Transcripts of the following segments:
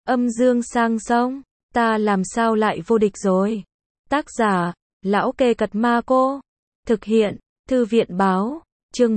Âm dương sang sông, ta làm sao lại vô địch rồi. Tác giả, Lão Kê Cật Ma Cô. Thực hiện, Thư viện báo. Chương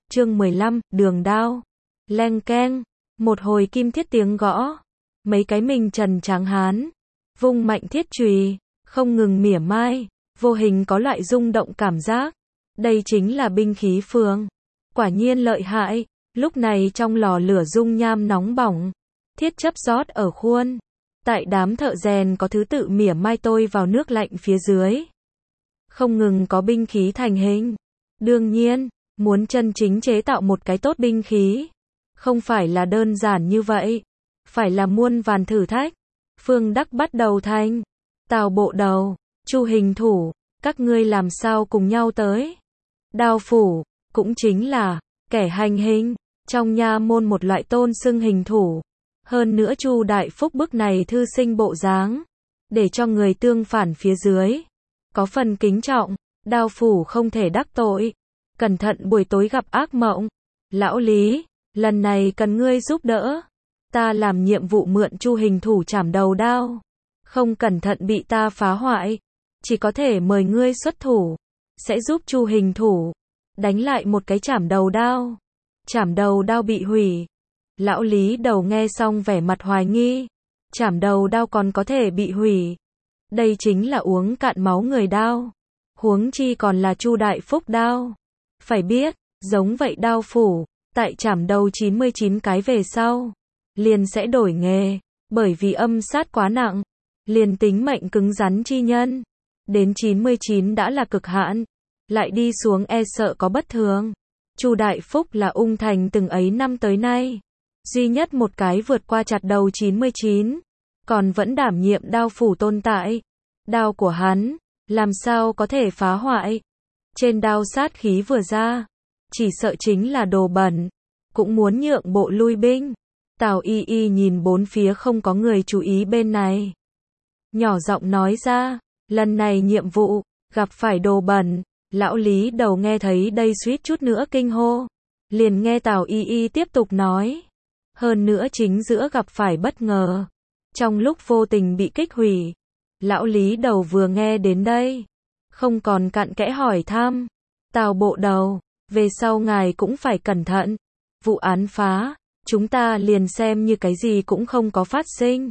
15, đường đao. Leng keng, một hồi kim thiết tiếng gõ. Mấy cái mình trần tráng hán, vung mạnh thiết chùy, không ngừng mỉa mai, vô hình có loại rung động cảm giác. Đây chính là binh khí phường. Quả nhiên lợi hại. Lúc này trong lò lửa dung nham nóng bỏng, thiết chấp rót ở khuôn. Tại đám thợ rèn có thứ tự mỉa mai tôi vào nước lạnh phía dưới. Không ngừng có binh khí thành hình. Đương nhiên, muốn chân chính chế tạo một cái tốt binh khí, không phải là đơn giản như vậy. Phải là muôn vàn thử thách. Phương Đắc bắt đầu thành. Tào Bộ Đầu, Chu Hình Thủ, các ngươi làm sao cùng nhau tới. Đao phủ, cũng chính là kẻ hành hình. Trong nha môn một loại tôn xưng hình thủ. Hơn nữa Chu Đại Phúc bức này thư sinh bộ dáng, để cho người tương phản phía dưới có phần kính trọng. Đao phủ không thể đắc tội. Cẩn thận buổi tối gặp ác mộng. Lão Lý, lần này cần ngươi giúp đỡ. Ta làm nhiệm vụ mượn Chu Hình Thủ chảm đầu đao. Không cẩn thận bị ta phá hoại. Chỉ có thể mời ngươi xuất thủ. Sẽ giúp Chu Hình Thủ đánh lại một cái chảm đầu đao. Chảm đầu đao bị hủy. Lão Lý Đầu nghe xong vẻ mặt hoài nghi. Chảm đầu đao còn có thể bị hủy. Đây chính là uống cạn máu người đao. Huống chi còn là Chu Đại Phúc đao. Phải biết, giống vậy đao phủ, tại chảm đầu 99 cái về sau, liền sẽ đổi nghề. Bởi vì âm sát quá nặng. Liền tính mệnh cứng rắn chi nhân. Đến 99 đã là cực hạn. Lại đi xuống e sợ có bất thường. Chu Đại Phúc là ung thành từng ấy năm tới nay duy nhất một cái vượt qua chặt đầu 99, còn vẫn đảm nhiệm đao phủ tồn tại. Đao của hắn, làm sao có thể phá hoại. Trên đao sát khí vừa ra, chỉ sợ chính là đồ bẩn, cũng muốn nhượng bộ lui binh. Tào Y Y nhìn bốn phía không có người chú ý bên này. Nhỏ giọng nói ra, lần này nhiệm vụ, gặp phải đồ bẩn. Lão Lý Đầu nghe thấy đây suýt chút nữa kinh hô. Liền nghe Tào Y Y tiếp tục nói. Hơn nữa chính giữa gặp phải bất ngờ. Trong lúc vô tình bị kích hủy. Lão Lý Đầu vừa nghe đến đây, không còn cặn kẽ hỏi thăm. Tào Bộ Đầu, về sau ngài cũng phải cẩn thận. Vụ án phá, chúng ta liền xem như cái gì cũng không có phát sinh.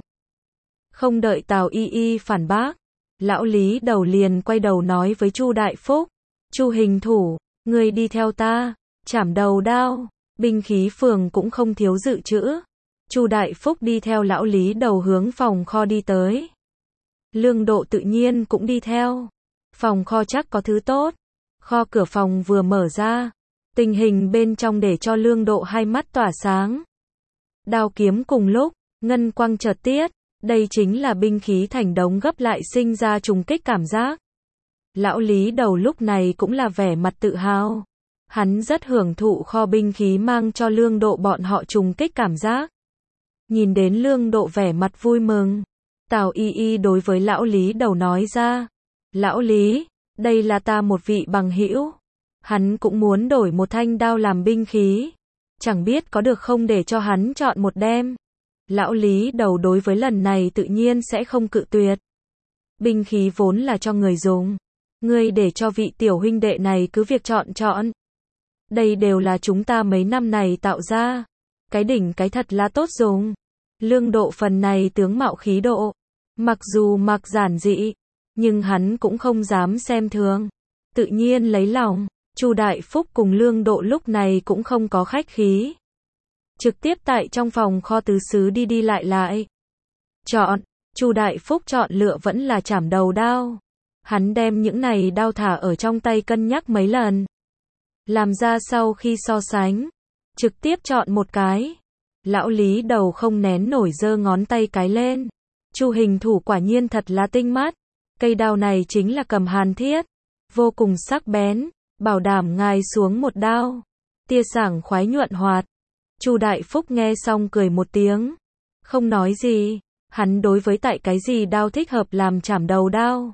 Không đợi Tào Y Y phản bác, Lão Lý Đầu liền quay đầu nói với Chu Đại Phúc. Chu Hình Thủ, ngươi đi theo ta, chảm đầu đao. Binh khí phường cũng không thiếu dự trữ. Chu Đại Phúc đi theo Lão Lý Đầu hướng phòng kho đi tới. Lương Độ tự nhiên cũng đi theo. Phòng kho chắc có thứ tốt. Kho cửa phòng vừa mở ra, tình hình bên trong để cho Lương Độ hai mắt tỏa sáng. Đao kiếm cùng lúc, ngân quang chợt tiết. Đây chính là binh khí thành đống gấp lại sinh ra trùng kích cảm giác. Lão Lý Đầu lúc này cũng là vẻ mặt tự hào. Hắn rất hưởng thụ kho binh khí mang cho Lương Độ bọn họ trùng kích cảm giác. Nhìn đến Lương Độ vẻ mặt vui mừng, Tào Y Y đối với Lão Lý Đầu nói ra. Lão Lý, đây là ta một vị bằng hữu. Hắn cũng muốn đổi một thanh đao làm binh khí. Chẳng biết có được không để cho hắn chọn một đem. Lão Lý Đầu đối với lần này tự nhiên sẽ không cự tuyệt. Binh khí vốn là cho người dùng. Ngươi để cho vị tiểu huynh đệ này cứ việc chọn. Đây đều là chúng ta mấy năm này tạo ra. Cái đỉnh cái thật là tốt dùng. Lương Độ phần này tướng mạo khí độ. Mặc dù mặc giản dị, nhưng hắn cũng không dám xem thường. Tự nhiên lấy lòng. Chu Đại Phúc cùng Lương Độ lúc này cũng không có khách khí. Trực tiếp tại trong phòng kho tứ xứ đi lại. Chọn. Chu Đại Phúc chọn lựa vẫn là chảm đầu đao. Hắn đem những này đao thả ở trong tay cân nhắc mấy lần. Làm ra sau khi so sánh, trực tiếp chọn một cái. Lão Lý Đầu không nén nổi giơ ngón tay cái lên. Chu Hình Thủ quả nhiên thật là tinh mắt. Cây đao này chính là cầm hàn thiết, vô cùng sắc bén, bảo đảm ngài xuống một đao, tia sảng khoái nhuận hoạt. Chu Đại Phúc nghe xong cười một tiếng, không nói gì. Hắn đối với tại cái gì đao thích hợp làm chảm đầu đao.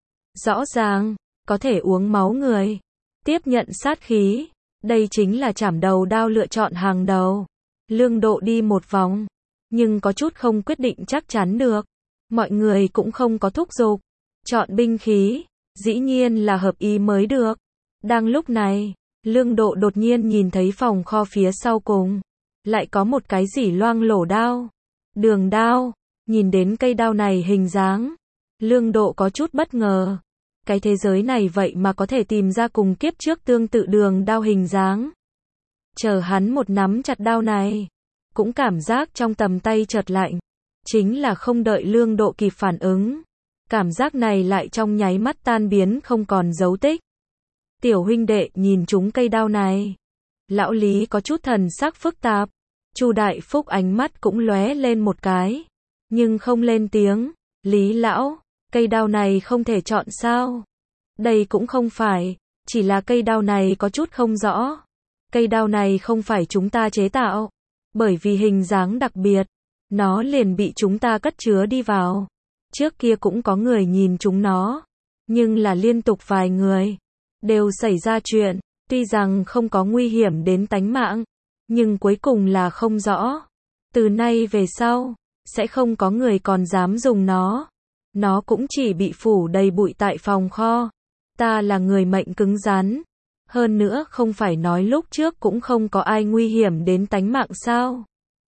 Rõ ràng, có thể uống máu người, tiếp nhận sát khí. Đây chính là chảm đầu đao lựa chọn hàng đầu. Lương Độ đi một vòng, nhưng có chút không quyết định chắc chắn được. Mọi người cũng không có thúc giục. Chọn binh khí, dĩ nhiên là hợp ý mới được. Đang lúc này, Lương Độ đột nhiên nhìn thấy phòng kho phía sau cùng. Lại có một cái gì loang lổ đao. Đường đao, nhìn đến cây đao này hình dáng. Lương Độ có chút bất ngờ. Cái thế giới này vậy mà có thể tìm ra cùng kiếp trước tương tự đường đao hình dáng. Chờ hắn một nắm chặt đao này, cũng cảm giác trong tầm tay chợt lạnh. Chính là không đợi Lương Độ kịp phản ứng. Cảm giác này lại trong nháy mắt tan biến không còn dấu tích. Tiểu huynh đệ nhìn chúng cây đao này. Lão Lý có chút thần sắc phức tạp. Chu Đại Phúc ánh mắt cũng lóe lên một cái. Nhưng không lên tiếng. Lý lão, cây đao này không thể chọn sao? Đây cũng không phải. Chỉ là cây đao này có chút không rõ. Cây đao này không phải chúng ta chế tạo. Bởi vì hình dáng đặc biệt. Nó liền bị chúng ta cất chứa đi vào. Trước kia cũng có người nhìn chúng nó. Nhưng là liên tục vài người. Đều xảy ra chuyện. Tuy rằng không có nguy hiểm đến tánh mạng. Nhưng cuối cùng là không rõ. Từ nay về sau, sẽ không có người còn dám dùng nó. Nó cũng chỉ bị phủ đầy bụi tại phòng kho. Ta là người mệnh cứng rắn. Hơn nữa không phải nói lúc trước cũng không có ai nguy hiểm đến tánh mạng sao.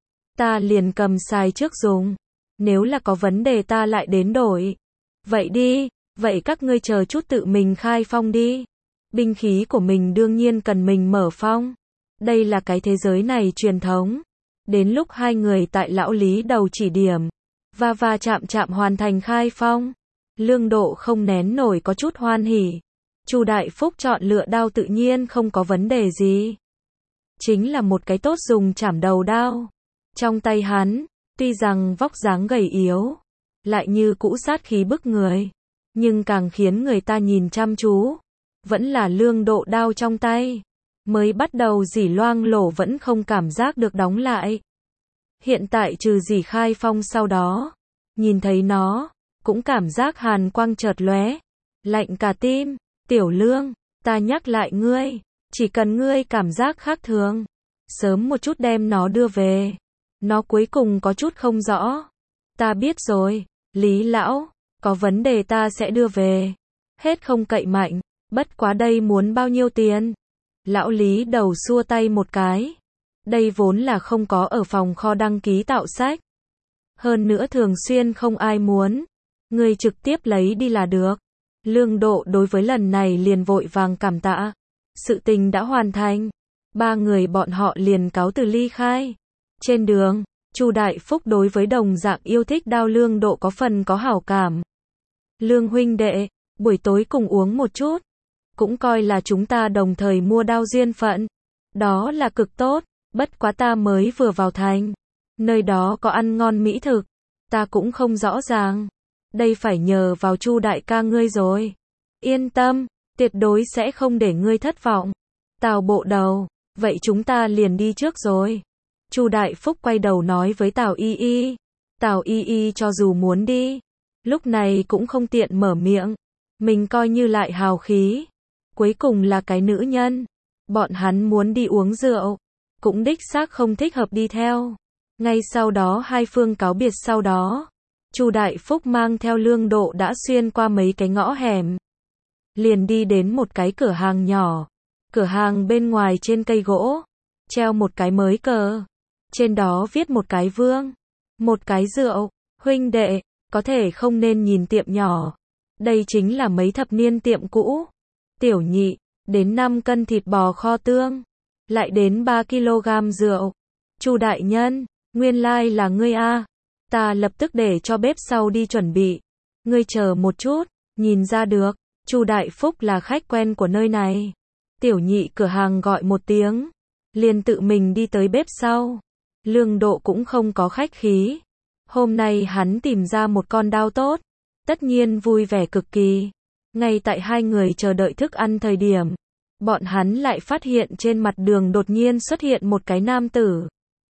Ta liền cầm xài trước dùng. Nếu là có vấn đề ta lại đến đổi. Vậy đi, vậy các ngươi chờ chút tự mình khai phong đi. Binh khí của mình đương nhiên cần mình mở phong. Đây là cái thế giới này truyền thống. Đến lúc hai người tại lão Lý đầu chỉ điểm. Va chạm hoàn thành khai phong. Lương Độ không nén nổi có chút hoan hỉ. Chu Đại Phúc chọn lựa đao tự nhiên không có vấn đề gì. Chính là một cái tốt dùng chảm đầu đao. Trong tay hắn, tuy rằng vóc dáng gầy yếu, lại như cũ sát khí bức người. Nhưng càng khiến người ta nhìn chăm chú. Vẫn là Lương Độ đao trong tay. Mới bắt đầu dỉ loang lổ vẫn không cảm giác được đóng lại. Hiện tại trừ dỉ khai phong sau đó. Nhìn thấy nó, cũng cảm giác hàn quang chợt lóe. Lạnh cả tim. Tiểu Lương, ta nhắc lại ngươi. Chỉ cần ngươi cảm giác khác thường. Sớm một chút đem nó đưa về. Nó cuối cùng có chút không rõ. Ta biết rồi, Lý lão, có vấn đề ta sẽ đưa về. Hết không cậy mạnh, bất quá đây muốn bao nhiêu tiền? Lão Lý đầu xua tay một cái. Đây vốn là không có ở phòng kho đăng ký tạo sách. Hơn nữa thường xuyên không ai muốn. Ngươi trực tiếp lấy đi là được. Lương Độ đối với lần này liền vội vàng cảm tạ. Sự tình đã hoàn thành. Ba người bọn họ liền cáo từ ly khai. Trên đường, Chu Đại Phúc đối với đồng dạng yêu thích đao Lương Độ có phần có hảo cảm. Lương huynh đệ, buổi tối cùng uống một chút. Cũng coi là chúng ta đồng thời mua đao duyên phận. Đó là cực tốt, bất quá ta mới vừa vào thành. Nơi đó có ăn ngon mỹ thực. Ta cũng không rõ ràng. Đây phải nhờ vào Chu đại ca ngươi rồi. Yên tâm, tuyệt đối sẽ không để ngươi thất vọng. Tào bộ đầu, vậy chúng ta liền đi trước rồi. Chu Đại Phúc quay đầu nói với Tào Y Y. Tào Y Y cho dù muốn đi, lúc này cũng không tiện mở miệng. Mình coi như lại hào khí. Cuối cùng là cái nữ nhân. Bọn hắn muốn đi uống rượu. Cũng đích xác không thích hợp đi theo. Ngay sau đó hai phương cáo biệt sau đó. Chu Đại Phúc mang theo Lương Độ đã xuyên qua mấy cái ngõ hẻm. Liền đi đến một cái cửa hàng nhỏ. Cửa hàng bên ngoài trên cây gỗ. Treo một cái mới cờ. Trên đó viết một cái vương. Một cái rượu. Huynh đệ, có thể không nên nhìn tiệm nhỏ. Đây chính là mấy thập niên tiệm cũ. Tiểu nhị, đến 5 cân thịt bò kho tương. Lại đến 3 kg rượu. Chu đại nhân, nguyên lai là ngươi a. Ta lập tức để cho bếp sau đi chuẩn bị. Ngươi chờ một chút, nhìn ra được, Chu Đại Phúc là khách quen của nơi này. Tiểu nhị cửa hàng gọi một tiếng, liền tự mình đi tới bếp sau. Lương Độ cũng không có khách khí. Hôm nay hắn tìm ra một con đao tốt, tất nhiên vui vẻ cực kỳ. Ngay tại hai người chờ đợi thức ăn thời điểm, bọn hắn lại phát hiện trên mặt đường đột nhiên xuất hiện một cái nam tử.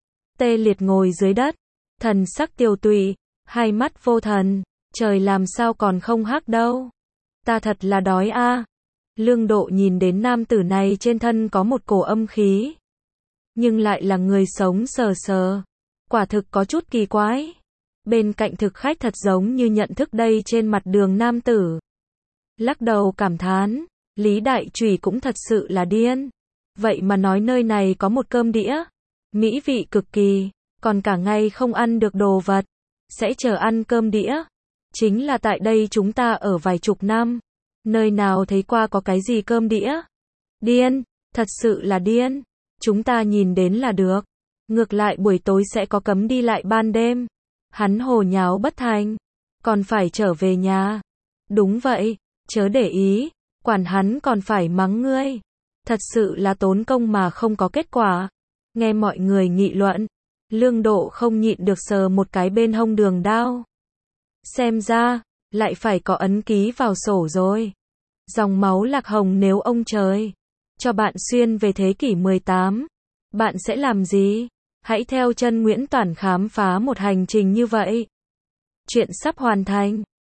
Tê liệt ngồi dưới đất, thần sắc tiêu tụy, hai mắt vô thần, trời làm sao còn không hắc đâu. Ta thật là đói a. Lương Độ nhìn đến nam tử này trên thân có một cổ âm khí, nhưng lại là người sống sờ sờ. Quả thực có chút kỳ quái. Bên cạnh thực khách thật giống như nhận thức đây trên mặt đường nam tử. Lắc đầu cảm thán, Lý Đại Trùy cũng thật sự là điên. Vậy mà nói nơi này có một cơm đĩa, mỹ vị cực kỳ, còn cả ngày không ăn được đồ vật, sẽ chờ ăn cơm đĩa. Chính là tại đây chúng ta ở vài chục năm, nơi nào thấy qua có cái gì cơm đĩa. Điên, thật sự là điên. Chúng ta nhìn đến là được. Ngược lại buổi tối sẽ có cấm đi lại ban đêm. Hắn hồ nháo bất thành, còn phải trở về nhà. Đúng vậy, chớ để ý, quản hắn còn phải mắng ngươi. Thật sự là tốn công mà không có kết quả. Nghe mọi người nghị luận, Lương Độ không nhịn được sờ một cái bên hông Đường Đao. Xem ra, lại phải có ấn ký vào sổ rồi. Dòng máu Lạc Hồng, nếu ông trời cho bạn xuyên về thế kỷ 18, bạn sẽ làm gì? Hãy theo chân Nguyễn Toản khám phá một hành trình như vậy. Chuyện sắp hoàn thành.